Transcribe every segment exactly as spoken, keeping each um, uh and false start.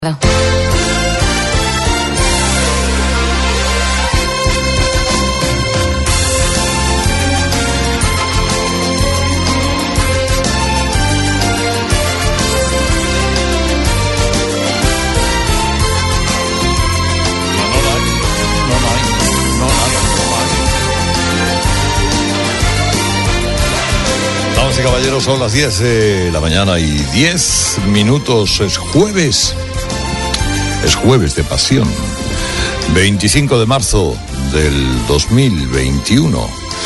No. Damas y caballeros, son las diez de la mañana y diez minutos. Es jueves. Es jueves de pasión. veinticinco de marzo del dos mil veintiuno.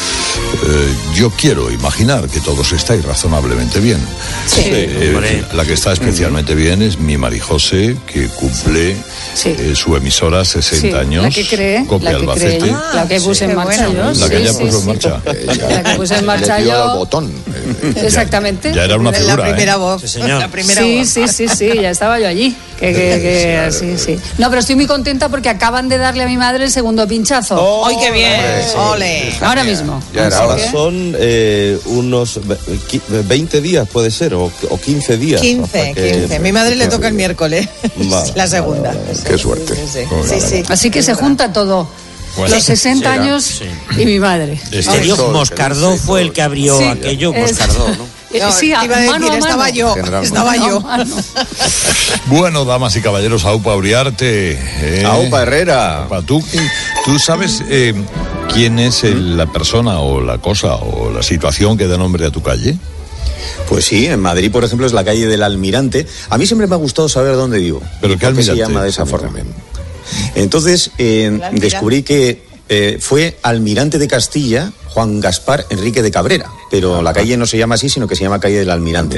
Eh, yo quiero imaginar que todos estáis razonablemente bien. Sí. Eh, la que está especialmente bien es mi Marijose, que cumple Sí. eh, su emisora sesenta Sí, años. la que cree, Copia la que Albacete. cree, ah, la que puse sí, en marcha bueno. yo. La que sí, ya sí, puso en sí. marcha. La que puse en marcha Le dio yo. al botón. Exactamente. Ya era una La figura, primera ¿eh? voz. Sí, señor. La primera Sí, voz. sí, sí, sí, ya estaba yo allí. Que, que, que, sí, sí. No, pero estoy muy contenta porque acaban de darle a mi madre el segundo pinchazo. ¡Ay, qué bien! sí. ¡Ole! Ahora mismo. Ya era Así hora. que- Ahora son eh, unos veinte días, puede ser, o, o quince días. quince, hasta que- quince. Mi madre le toca el miércoles. Vale, La segunda. vale, vale, Qué suerte. Sí, sí. sí, sí. Así que se junta todo. Bueno, Los sesenta sí, años sí. y mi madre. Este- Dios, Sol, Moscardó que fue el que abrió Sí, aquello, es- Moscardó, ¿no? Eh, No, sí, te a iba a decir, mano a mano. estaba yo. Generalmente. Estaba Mano a yo. mano. Bueno, damas y caballeros, Aupa Uriarte. ¿eh? Aupa Herrera. Aupa, ¿tú, tú sabes eh, quién es el- la persona o la cosa o la situación que da nombre a tu calle? Pues sí, en Madrid, por ejemplo, es la calle del Almirante. A mí siempre me ha gustado saber dónde vivo. ¿Pero y qué por se almirante? llama de esa A mí forma. también. Entonces, eh, almirante. descubrí que eh, fue almirante de Castilla Juan Gaspar Enrique de Cabrera, pero la calle no se llama así, sino que se llama calle del Almirante,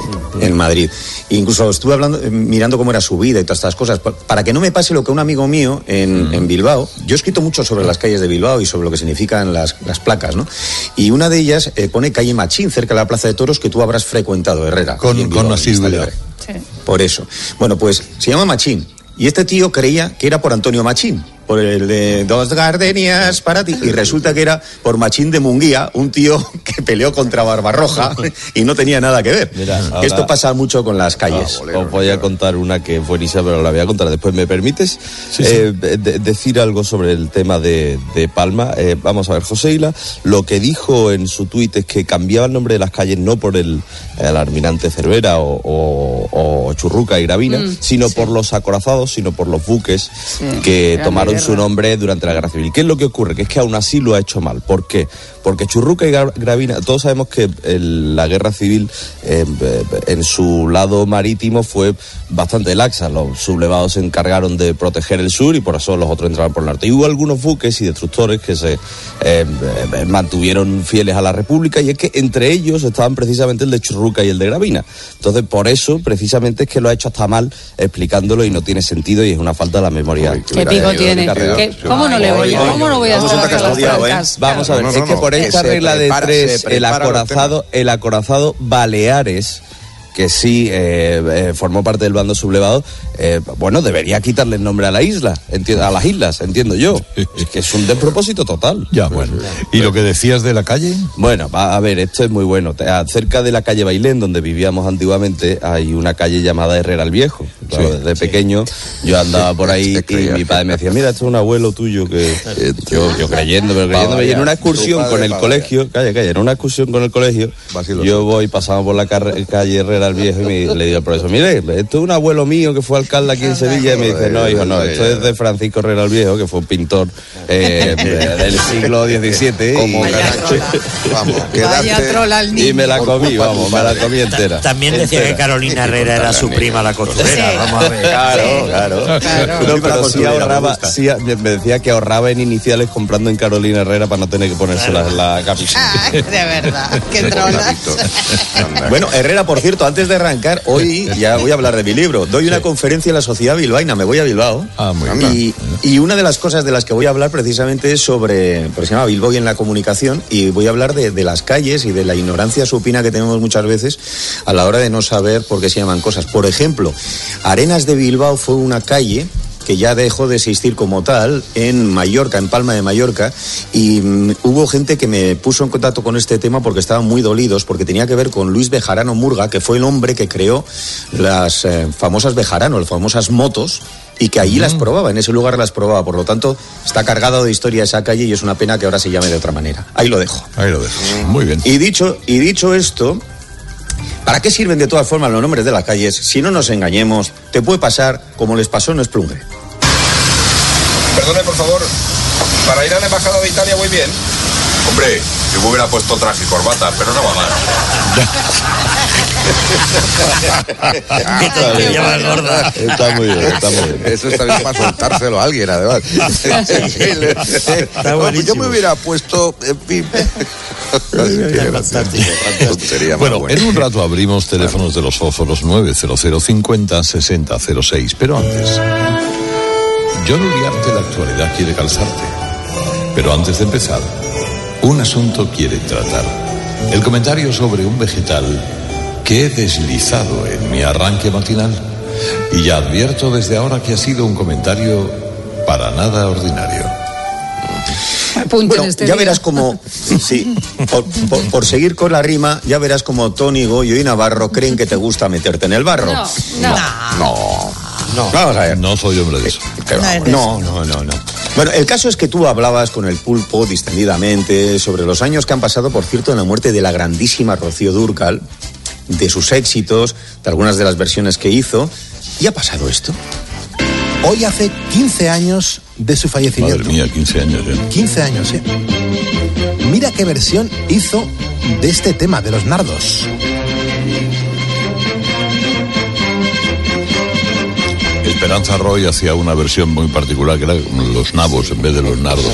en Madrid. Incluso estuve hablando, eh, mirando cómo era su vida y todas estas cosas, pa- para que no me pase lo que un amigo mío en, en Bilbao. Yo he escrito mucho sobre las calles de Bilbao y sobre lo que significan las, las placas, ¿no? Y una de ellas eh, pone calle Machín, cerca de la Plaza de Toros, que tú habrás frecuentado, Herrera. Con- aquí en con Bilbao, en Vista asiduidad. Alegre. Sí. Por eso. Bueno, pues se llama Machín. Y este tío creía que era por Antonio Machín, por el de Dos Gardenias para ti. Y resulta que era por Machín de Munguía, un tío que peleó contra Barbarroja y no tenía nada que ver. Mira, Que ahora- Esto pasa mucho con las calles. bolero, Os voy a contar una que es buenísima, pero la voy a contar después. ¿Me permites Sí, sí. eh, de- decir algo sobre el tema de, de Palma? Eh, vamos a ver, José Isla lo que dijo en su tuit es que cambiaba el nombre de las calles no por el, el Almirante Cervera o, o- o Churruca y Gravina, Mm, sino sí. por los acorazados, sino por los buques que Gran tomaron guerra. su nombre durante la Guerra Civil. ¿Qué es lo que ocurre? Que es que aún así lo ha hecho mal. ¿Por qué? Porque Churruca y Gra- Gravina, todos sabemos que el- la Guerra Civil eh, en su lado marítimo fue bastante laxa. Los sublevados se encargaron de proteger el sur y por eso los otros entraron por el norte. Y hubo algunos buques y destructores que se eh, eh, mantuvieron fieles a la República, y es que entre ellos estaban precisamente el de Churruca y el de Gravina. Entonces, por eso, precisamente, es que lo ha hecho hasta mal explicándolo y no tiene sentido y es una falta de la memoria. Uy, ¿Qué pico Mira, tiene? mira, mira, ¿Qué- mira. ¿Cómo no le voy a, Oye, cómo no voy a vamos estar a hasta las estudiado, ¿eh? trancas? Vamos a ver, No, no, es no, que no, por que esta se regla de prepara- tres, se el prepara los acorazado, el acorazado Baleares, que sí eh, eh, formó parte del bando sublevado, eh, bueno, debería quitarle el nombre a la isla, enti- a las islas, entiendo yo. Es que es un despropósito total. Ya, bueno. ¿Y lo que decías de la calle? Bueno, va, a ver, esto es muy bueno. Te- Cerca de la calle Bailén, donde vivíamos antiguamente, hay una calle llamada Herrera el Viejo. Claro, Sí, desde pequeño yo andaba por ahí Te y creía. mi padre me decía, mira, esto es un abuelo tuyo que... eh, yo, yo creyendo, pero creyéndome. Y en una excursión Tu padre con el para colegio, calla, calla, en una excursión con el colegio, Vacilo. yo voy, pasamos por la carre- calle Herrera el Viejo y me- le digo al profesor, mire, esto es un abuelo mío que fue alcalde aquí en Sevilla, y me dice, no, hijo, no, esto es de Francisco Herrera el Viejo, que fue un pintor eh, del siglo diecisiete. Como y- Caracho. Vamos, Vaya quedaste. troll al niño. y me la comí, culpa de vamos, tu me la padre. comí entera. También decía Entera. que Carolina Herrera era su prima la costurera. Sí. Vamos a ver. Claro, claro. Claro. No, pero sí costurera, me ahorraba, gusta. sí, me decía que ahorraba en iniciales comprando en Carolina Herrera para no tener que ponerse la, la camiseta. Ah, de verdad, qué trolas. Bueno, Herrera, por cierto, antes de arrancar, hoy ya voy a hablar de mi libro. Doy una conferencia en la Sociedad Bilbaína, me voy a Bilbao. Ah, muy bien. Y, y una de las cosas de las que voy a hablar precisamente es sobre, porque se llama Bilbao y en la comunicación, y voy a hablar de, de las calles y de la ignorancia supina que tenemos muchas veces a la hora de no saber por qué se llaman cosas. Por ejemplo, Arenas de Bilbao fue una calle que ya dejó de existir como tal en Mallorca, en Palma de Mallorca, y um, hubo gente que me puso en contacto con este tema porque estaban muy dolidos, porque tenía que ver con Luis Bejarano Murga, que fue el hombre que creó las eh, famosas Bejarano, las famosas motos, y que allí mm. las probaba, en ese lugar las probaba. Por lo tanto, está cargado de historia esa calle y es una pena que ahora se llame de otra manera. Ahí lo dejo. Ahí lo dejo. Muy bien. Y dicho, y dicho esto, ¿para qué sirven de todas formas los nombres de las calles? Si no nos engañemos, te puede pasar como les pasó en Esplungue. Perdone, por favor, para ir a la embajada de Italia voy bien. Hombre, yo me hubiera puesto traje y corbata, pero no va mal. Está bien, gorda. Está muy bien, está muy bien. Eso está bien para soltárselo a alguien, además. Está buenísimo. Yo me hubiera puesto, en fin. Bueno, en un rato abrimos teléfonos de los fósforos nueve cero cero cincuenta sesenta cero seis, pero antes, John Uriarte, la actualidad quiere calzarte. Pero antes de empezar, un asunto quiere tratar. El comentario sobre un vegetal que he deslizado en mi arranque matinal. Y ya advierto desde ahora que ha sido un comentario para nada ordinario. Bueno, este ya día. Verás como, sí, por, por, por seguir con la rima, ya verás como Tony, Goyo y Navarro creen que te gusta meterte en el barro. No, no. No. No. Vamos a ver. No soy hombre de eso. No, no, no, no. Bueno, el caso es que tú hablabas con el pulpo distendidamente sobre los años que han pasado, por cierto, en la muerte de la grandísima Rocío Dúrcal, de sus éxitos, de algunas de las versiones que hizo. ¿Y ha pasado esto? Hoy hace quince años de su fallecimiento. Madre mía, quince años, ¿eh? quince años, ¿eh? Mira qué versión hizo de este tema, de los nardos. Esperanza Roy hacía una versión muy particular que era los nabos en vez de los nardos.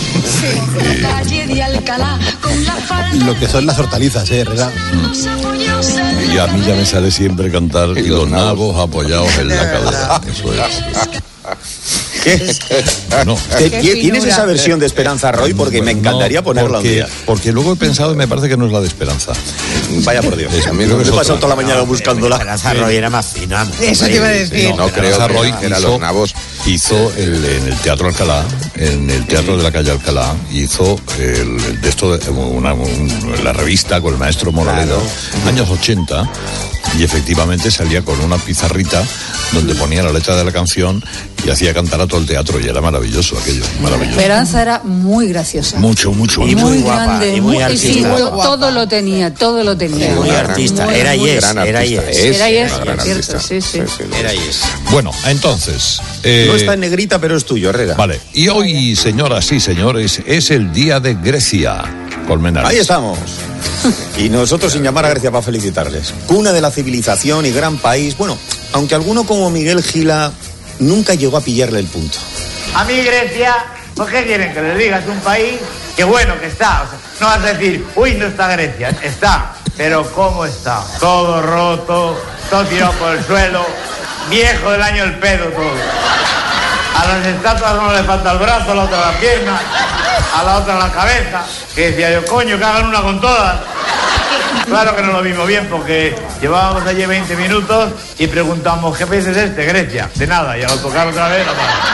Sí. Lo que son las hortalizas, ¿eh, Herrera? Mm. Y a mí ya me sale siempre cantar y, y los, los nabos apoyados en la cabeza. Eso es. ¿Qué? No. ¿Tienes esa versión de Esperanza Roy? Porque me encantaría no, ponerla porque, un día. Porque luego he pensado y me parece que no es la de Esperanza. Vaya por Dios. Es, a mí me he pasado toda la mañana no, buscándola. Esperanza Roy era más fina. Eso te iba a decir. No, no creo que Roy era hizo, los nabos. Hizo el, en el Teatro Alcalá, en el Teatro de la Calle Alcalá, hizo el, el de esto, una, un, la revista con el maestro Moraledo, claro. Años ochenta. Y efectivamente salía con una pizarrita donde ponía la letra de la canción y hacía cantar a todo el teatro y era maravilloso aquello, maravilloso. Esperanza era muy graciosa. Mucho, mucho. Y muy, muy guapa, grande, y muy, muy artista. Sí, to, todo lo tenía, todo lo tenía. Muy artista, muy, era y es, era y es. Era y es, cierto, sí, sí. Era y es. Bueno, entonces... Eh, no está en negrita, pero es tuyo, Herrera. Vale, y hoy, señoras y señores, es el día de Grecia. Colmenar. Ahí estamos. Y nosotros sin llamar a Grecia para felicitarles. Cuna de la civilización y gran país. Bueno, aunque alguno como Miguel Gila nunca llegó a pillarle el punto. A mí Grecia, ¿por qué quieren que les diga? Es un país que bueno que está. O sea, no vas a decir, uy, no está Grecia. Está, pero ¿cómo está? Todo roto, todo tirado por el suelo, viejo del año el pedo todo. A las estatuas no le falta el brazo, a la otra la pierna, a la otra la cabeza. Que decía yo, coño, que hagan una con todas. Claro que no lo vimos bien porque llevábamos allí veinte minutos y preguntamos, ¿qué país es este? Grecia. De nada, y al tocar otra vez,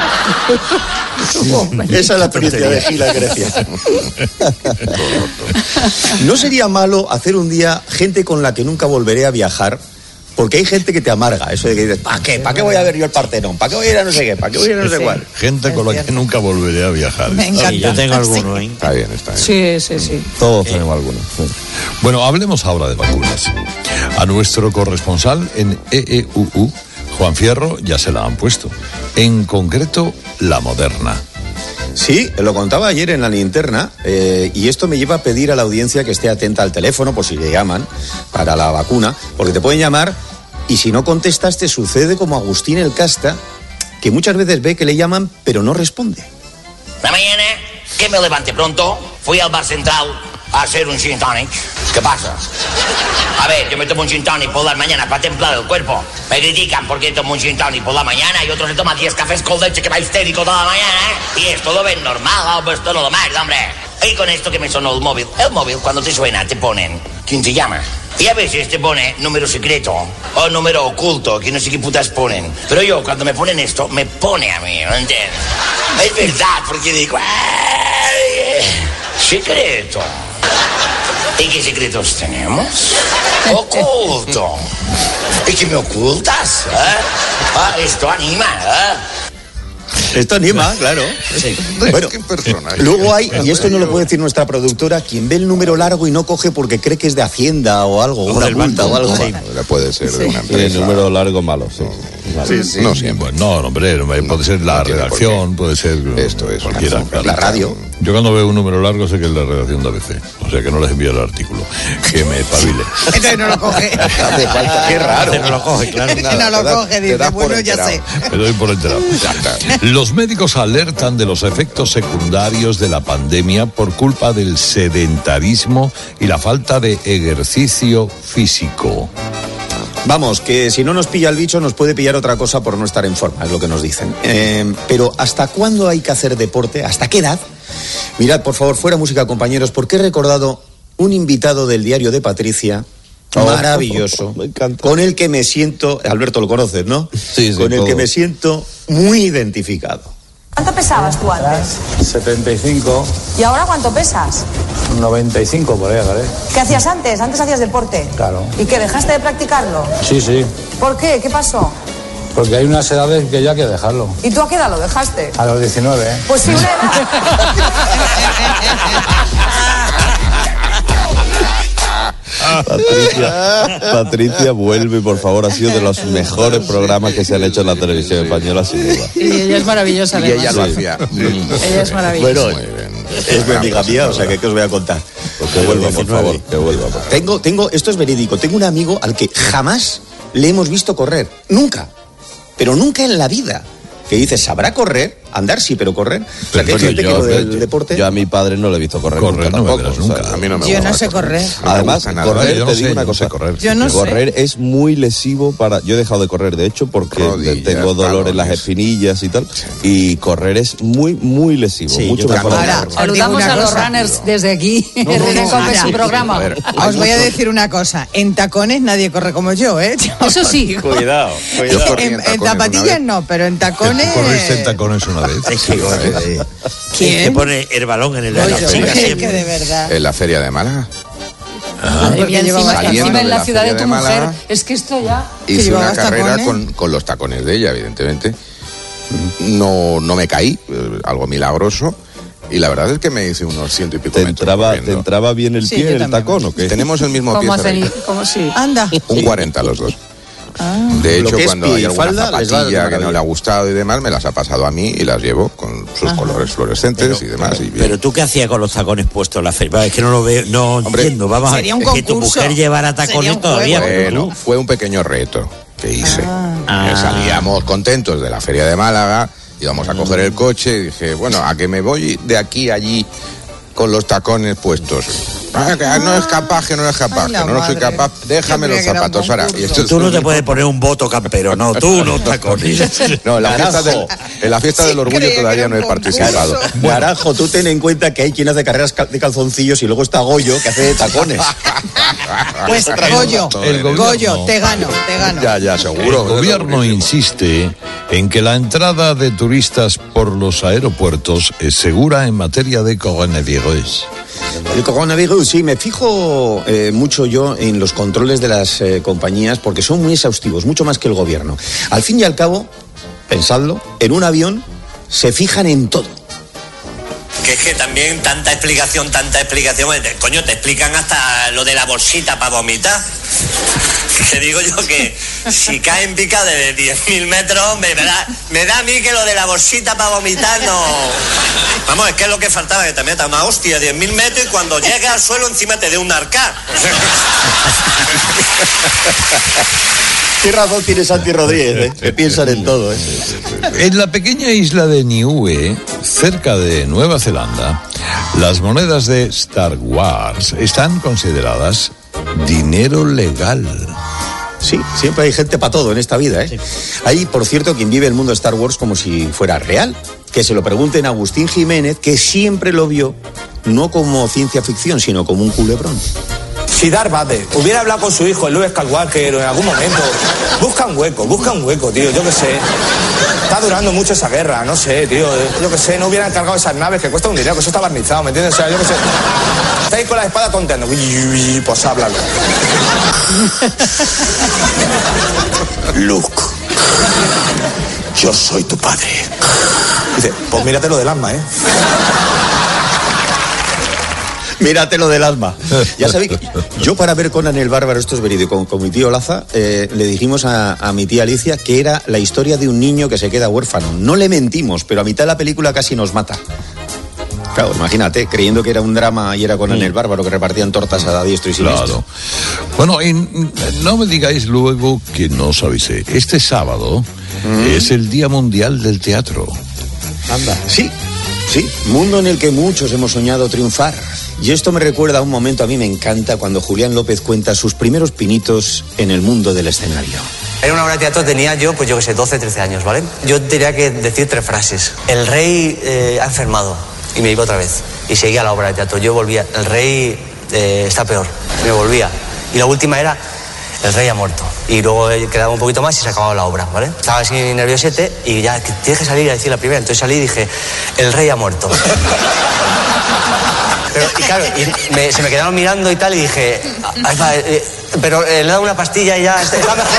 no. Esa es la experiencia de Gila en Grecia. ¿No sería malo hacer un día gente con la que nunca volveré a viajar? Porque hay gente que te amarga, eso de que dices, ¿para qué? ¿Para qué voy a ver yo el Partenón? ¿Para qué voy a ir a no sé qué? ¿Para qué voy a ir a no sé cuál? Gente con la que nunca volveré a viajar. Me encanta. Sí, yo tengo alguno, ¿eh? Está bien, está bien. Sí, sí, sí. Todos eh. tenemos alguno. Sí. Bueno, hablemos ahora de vacunas. A nuestro corresponsal en E E U U, Juan Fierro, ya se la han puesto. En concreto, la Moderna. Sí, lo contaba ayer en la linterna eh, y esto me lleva a pedir a la audiencia que esté atenta al teléfono por si le llaman para la vacuna, porque te pueden llamar y si no contestas te sucede como Agustín el Casta, que muchas veces ve que le llaman pero no responde. La mañana que me levanté pronto, fui al bar central a hacer un gin tonic. ¿Qué pasa? A ver, yo me tomo un gin tonic por la mañana para templar el cuerpo. Me critican porque tomo un gin tonic por la mañana y otros se toman diez cafés con leche que va histérico toda la mañana. Y esto lo ven normal, pues todo lo más, hombre. Y con esto que me sonó el móvil. El móvil, cuando te suena, te ponen, ¿quién te llama? Y a veces te pone número secreto o número oculto, que no sé qué putas ponen. Pero yo, cuando me ponen esto, me pone a mí, ¿no entiendes? Es verdad, porque digo, ¡ay! Secreto. ¿Y qué secretos tenemos? Oculto. ¿Y qué me ocultas? ¿Eh? Ah, esto anima, ¿eh? Esto anima, claro. Sí. Bueno, ¿Qué persona? luego hay, y esto no lo puede decir nuestra productora, quien ve el número largo y no coge porque cree que es de Hacienda o algo, o una del multa banco. o algo. Sí. Puede ser de una Sí, empresa. número largo malo, sí. Sí, sí. No siempre. Bueno, no, hombre, no, puede ser la no tiene por redacción, puede ser Esto es cualquiera. una- claro. La radio. Yo cuando veo un número largo sé que es la redacción de A B C, o sea que no les envío el artículo, que me espabile. Entonces no lo coge. Hace falta, qué raro. No lo coge, claro. No Nada, lo te da- coge, te dice, das por bueno, ya enterado. sé. Me doy por enterado. Los médicos alertan de los efectos secundarios de la pandemia por culpa del sedentarismo y la falta de ejercicio físico. Vamos, que si no nos pilla el bicho nos puede pillar otra cosa por no estar en forma, es lo que nos dicen. Eh, pero ¿hasta cuándo hay que hacer deporte? ¿Hasta qué edad? Mirad, por favor, fuera música, compañeros, porque he recordado un invitado del diario de Patricia, Oh, maravilloso, me encanta. con el que me siento, Alberto lo conoces, ¿no? Sí, sí, Con el todo. que me siento muy identificado. ¿Cuánto pesabas tú antes? setenta y cinco, ¿Y ahora cuánto pesas? noventa y cinco por ahí, ¿vale? ¿Qué hacías antes? Antes hacías deporte. Claro. ¿Y qué, dejaste de practicarlo? Sí, sí, ¿Por qué? ¿Qué pasó? porque hay unas edades que ya hay que dejarlo. ¿Y tú a qué edad lo dejaste? A los diecinueve, ¿eh? Pues sí, una edad. Patricia, Patricia, vuelve, por favor, ha sido de los mejores programas que se han hecho en la televisión española, sin duda. Y ella es maravillosa, Y además. ella lo Sí. hacía. Ella es maravillosa. Bueno, Muy bien. es mi amiga mía, o sea, que ¿qué os voy a contar? Pues que vuelva, por favor, que vuelva. por favor. Tengo, tengo, esto es verídico, tengo un amigo al que jamás le hemos visto correr, nunca, pero nunca en la vida. Que dice, ¿sabrá correr? Andar sí, pero correr. O sea, que hay Pero gente que yo- lo del yo- deporte... Yo a mi padre no le he visto correr, Correr nunca no me tampoco. verás o sea, nunca. A mí no me Yo gusta no sé correr. No me Además, gusta nada. correr, Yo no te sé, digo una yo no sé cosa. correr. Yo no sé. correr es muy lesivo para... Yo he dejado de correr, de hecho, porque Rodillas, tengo dolor en las talones. espinillas y tal. Y correr es muy, muy lesivo. Sí, mucho yo mejor. también. Ahora, os digo Saludamos una a los cosa. runners desde aquí. no, en no, Cope, ahora. su programa. A ver, Os voy a decir una cosa. En tacones nadie corre como yo, ¿eh? Eso sí. Cuidado, Yo cuidado. corrí En, en en tacones una zapatillas vez. no, pero en tacones... ¿Corriste en tacones una vez? Es que, eh, ¿Quién? que pone el balón en el Oye, aire. hombre, Sí, es que de verdad. En la feria de Málaga. Madre Porque mía, llevaba encima, saliendo encima en de la la ciudad de feria tu de mujer. Málaga. Es que esto ya. Hice ¿Que una llevabas carrera tacones? con, con los tacones de ella, evidentemente. No, no me caí, eh, algo milagroso. Y la verdad es que me hice unos ciento y pico ¿Te metros entraba, corriendo. ¿Te entraba bien el Sí, pie yo en el también. tacón o qué? Tenemos el mismo pie, Como hacen. Ferreira. Como sí. Anda. Un cuarenta los dos. De Lo hecho, que es cuando pie hay y alguna falda, les va de zapatilla que no maravilla. le ha gustado y demás, me las ha pasado a mí y las llevo con sus colores fluorescentes y demás. y bien. Pero tú qué hacías con los tacones puestos en la feria. Es que no lo veo, no Hombre, entiendo. Vamos sería a un ver. Que tu concurso. mujer llevara Sería tacones un todavía. juego. pero Bueno, tú- fue un pequeño reto que hice. Ah. Eh, Salíamos contentos de la feria de Málaga, íbamos a coger el coche y dije, bueno, a que me voy de aquí a allí con los tacones puestos. Ah, que no es capaz, que no es capaz, Ay, la que no soy madre. capaz. Déjame Yo los creía que era un zapatos ahora. concurso. Y esto- Tú no te puedes poner un voto campero, no, tú no tacones. No, en la fiesta, del, en la fiesta Sí, del orgullo creía que todavía era no he un participado. concurso. Naranjo, tú ten en cuenta que hay quien hace carreras cal- de calzoncillos y luego está Goyo, que hace de tacones. Pues Goyo, El gobierno. Goyo, te gano, te gano. Ya, ya, seguro. El gobierno insiste en que la entrada de turistas por los aeropuertos es segura en materia de coronavirus. El coronavirus, sí, me fijo eh, mucho yo en los controles de las eh, compañías porque son muy exhaustivos, mucho más que el gobierno. Al fin y al cabo, pensadlo, en un avión se fijan en todo. Que es que también tanta explicación, tanta explicación. eh, Coño, te explican hasta lo de la bolsita para vomitar. Te digo yo que si cae en pica de diez mil metros, me da, me da a mí que lo de la bolsita para vomitar no... Vamos, es que es lo que faltaba, que te metas una hostia, diez mil metros, y cuando llegues al suelo encima te dé un narcar. Qué razón tiene Santi Rodríguez, ¿eh? Que piensan en todo, ¿eh? En la pequeña isla de Niue, cerca de Nueva Zelanda, las monedas de Star Wars están consideradas dinero legal. Sí, siempre hay gente para todo en esta vida, ¿eh? Hay, por cierto, quien vive el mundo de Star Wars como si fuera real. Que se lo pregunten a Agustín Jiménez, que siempre lo vio no como ciencia ficción, sino como un culebrón. Si Darth Vader hubiera hablado con su hijo, el Luke Skywalker, en algún momento, busca un hueco, busca un hueco, tío, yo qué sé. Está durando mucho esa guerra, no sé, tío, yo qué sé, no hubieran cargado esas naves que cuesta un dinero, que eso está barnizado, ¿me entiendes? O sea, yo qué sé. Estáis con la espada tonteando, pues háblalo. Luke, yo soy tu padre. Dice, pues mírate lo del alma, ¿eh? Mírate lo del alma. Ya sabéis, yo para ver Conan el Bárbaro, esto es verídico, con, con mi tío Laza, eh, le dijimos a, a mi tía Alicia que era la historia de un niño que se queda huérfano. No le mentimos, pero a mitad de la película casi nos mata. Claro, imagínate, creyendo que era un drama y era Conan mm. el Bárbaro, que repartían tortas a diestro y siniestro. Claro. Bueno, y no me digáis luego que no os avisé. Este sábado mm. es el Día Mundial del Teatro. Anda. Sí, sí, mundo en el que muchos hemos soñado triunfar. Y esto me recuerda a un momento, a mí me encanta, cuando Julián López cuenta sus primeros pinitos en el mundo del escenario. En una obra de teatro tenía yo, pues yo qué sé, doce, trece años, ¿vale? Yo tenía que decir tres frases. El rey eh, ha enfermado. Y me iba otra vez. Y seguía la obra de teatro. Yo volvía. El rey eh, está peor. Me volvía. Y la última era, el rey ha muerto. Y luego quedaba un poquito más y se acababa la obra, ¿vale? Estaba así nerviosete y ya, tienes que salir a decir la primera. Entonces salí y dije, el rey ha muerto. Pero, y claro, y me, se me quedaron mirando y tal, y dije, ay, va, eh, pero eh, le he dado una pastilla y ya está, está mejor.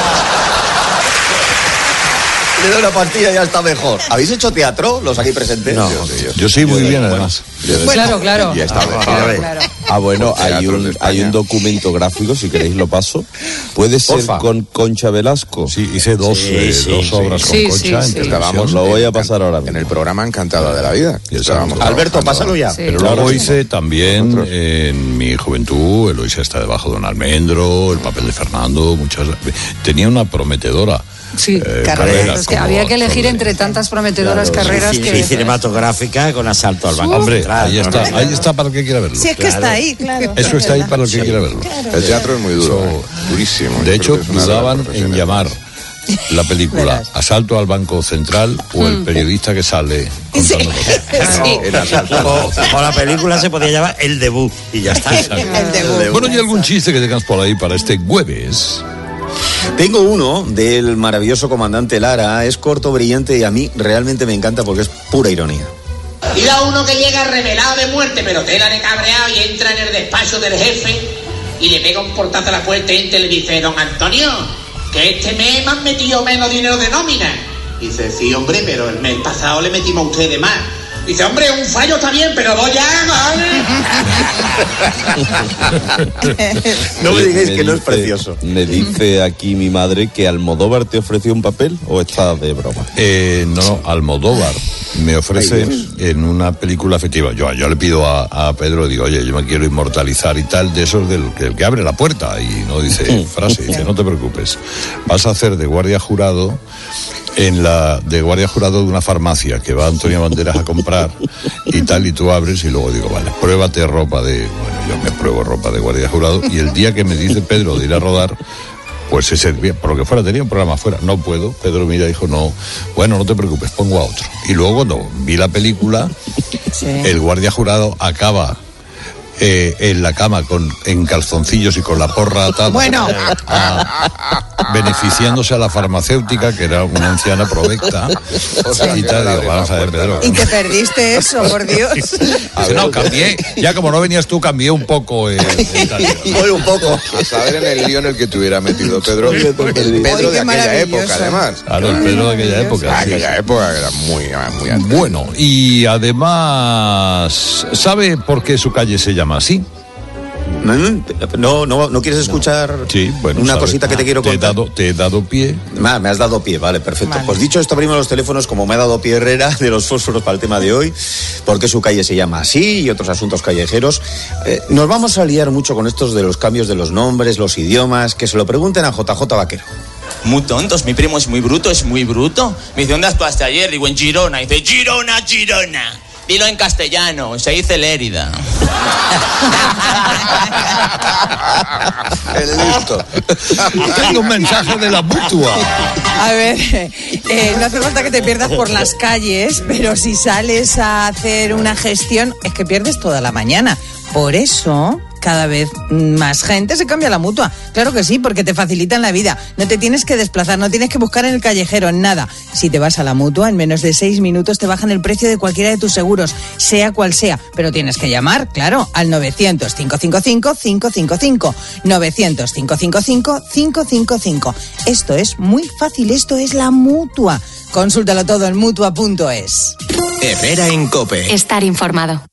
Le doy una pastilla y ya está mejor. ¿Habéis hecho teatro, los aquí presentes? No, yo, yo, yo sí, muy yo, bien, bueno, además. Bueno, claro, claro. Ya está ah, mejor. Claro. Ah, bueno, hay un, hay un documento gráfico, si queréis lo paso. Puede ser Porfa. Con Concha Velasco. Sí, hice dos, sí, eh, sí, dos sí. obras sí, con Concha. Sí, sí, estábamos, lo voy a pasar ahora mismo. En el programa Encantada de la Vida. Alberto, pásalo ya. Sí. Pero luego hice también Nosotros. en mi juventud, Eloísa está debajo de un almendro, el papel de Fernando, muchas. Tenía una prometedora. Sí, eh, carreras. Es que había que elegir entre tantas prometedoras claro, carreras sí, que... Y cinematográfica con Asalto al Banco. Hombre, claro, ahí está, ahí está para el que quiera verlo. Sí, es que claro. está ahí, claro. Eso está ahí para el que sí. quiera verlo. Claro. El teatro es muy duro, so, eh, durísimo. De hecho, dudaban en llamar la película Asalto al Banco Central o El periodista que sale contando cosas. Sí. El asalto. O, o la película se podía llamar El Debut y ya está. El debut. Bueno, ¿y algún chiste que tengas por ahí para este jueves? Tengo uno del maravilloso comandante Lara, es corto, brillante y a mí realmente me encanta porque es pura ironía. Y da uno que llega revelado de muerte, pero tela de cabreado y entra en el despacho del jefe y le pega un portazo a la puerta y le dice, don Antonio, que este mes me han metido menos dinero de nómina. Dice, sí, hombre, pero el mes pasado le metimos a usted de más. Dice, hombre, un fallo está bien, pero dos ya, ¿vale? No me digáis que no es precioso. Me dice aquí mi madre que Almodóvar te ofreció un papel o está de broma. Eh, no, no, Almodóvar me ofrece en una película afectiva. Yo, yo le pido a, a Pedro, digo, oye, yo me quiero inmortalizar y tal, de esos del que, el que abre la puerta y no dice frase, dice, no te preocupes, vas a hacer de guardia jurado en la de guardia jurado de una farmacia que va Antonio Banderas a comprar y tal, y tú abres y luego digo, vale, pruébate ropa de, bueno, yo me pruebo ropa de guardia jurado y el día que me dice Pedro de ir a rodar, pues ese día, por lo que fuera, tenía un programa afuera, no puedo, Pedro mira, dijo, no, bueno, no te preocupes, pongo a otro. Y luego cuando vi la película, sí. el guardia jurado acaba Eh, en la cama con en calzoncillos y con la porra atada, bueno. a, beneficiándose a la farmacéutica, que era una anciana provecta, o sea, y tal, digo, vamos a ver, Pedro. Y te perdiste eso, por Dios. Dice, no, cambié, ya como no venías tú, cambié un poco. Eh, Voy un poco. A saber en el lío en el que te hubiera metido Pedro, el Pedro de aquella época, además. Claro, el Pedro de aquella época. De aquella época era muy, muy antes. Bueno, y además, ¿sabe por qué su calle se llama así? No, no, no quieres escuchar sí, bueno, una sabes, cosita que te quiero te contar. He dado, te he dado pie. Ah, me has dado pie, vale, perfecto. Vale. Pues dicho esto, abrimos los teléfonos como me ha dado pie Herrera de los fósforos para el tema de hoy, porque su calle se llama así y otros asuntos callejeros. Eh, nos vamos a liar mucho con estos de los cambios de los nombres, los idiomas, que se lo pregunten a J J Vaquero. Muy tontos, mi primo es muy bruto, es muy bruto. Me dice, ¿dónde actuaste ayer? Digo, en Girona. Y dice, Girona, Girona. Dilo en castellano, se dice Lérida. El listo. Tengo un mensaje de la mutua. A ver, eh, no hace falta que te pierdas por las calles, pero si sales a hacer una gestión, es que pierdes toda la mañana. Por eso, cada vez más gente se cambia a la Mutua. Claro que sí, porque te facilitan la vida. No te tienes que desplazar, no tienes que buscar en el callejero, nada. Si te vas a la Mutua, en menos de seis minutos te bajan el precio de cualquiera de tus seguros, sea cual sea. Pero tienes que llamar, claro, al novecientos, cinco cinco cinco, cinco cinco cinco. novecientos, cinco cinco cinco, cinco cinco cinco. Esto es muy fácil, esto es la Mutua. Consúltalo todo en mutua punto es. Herrera en COPE. Estar informado.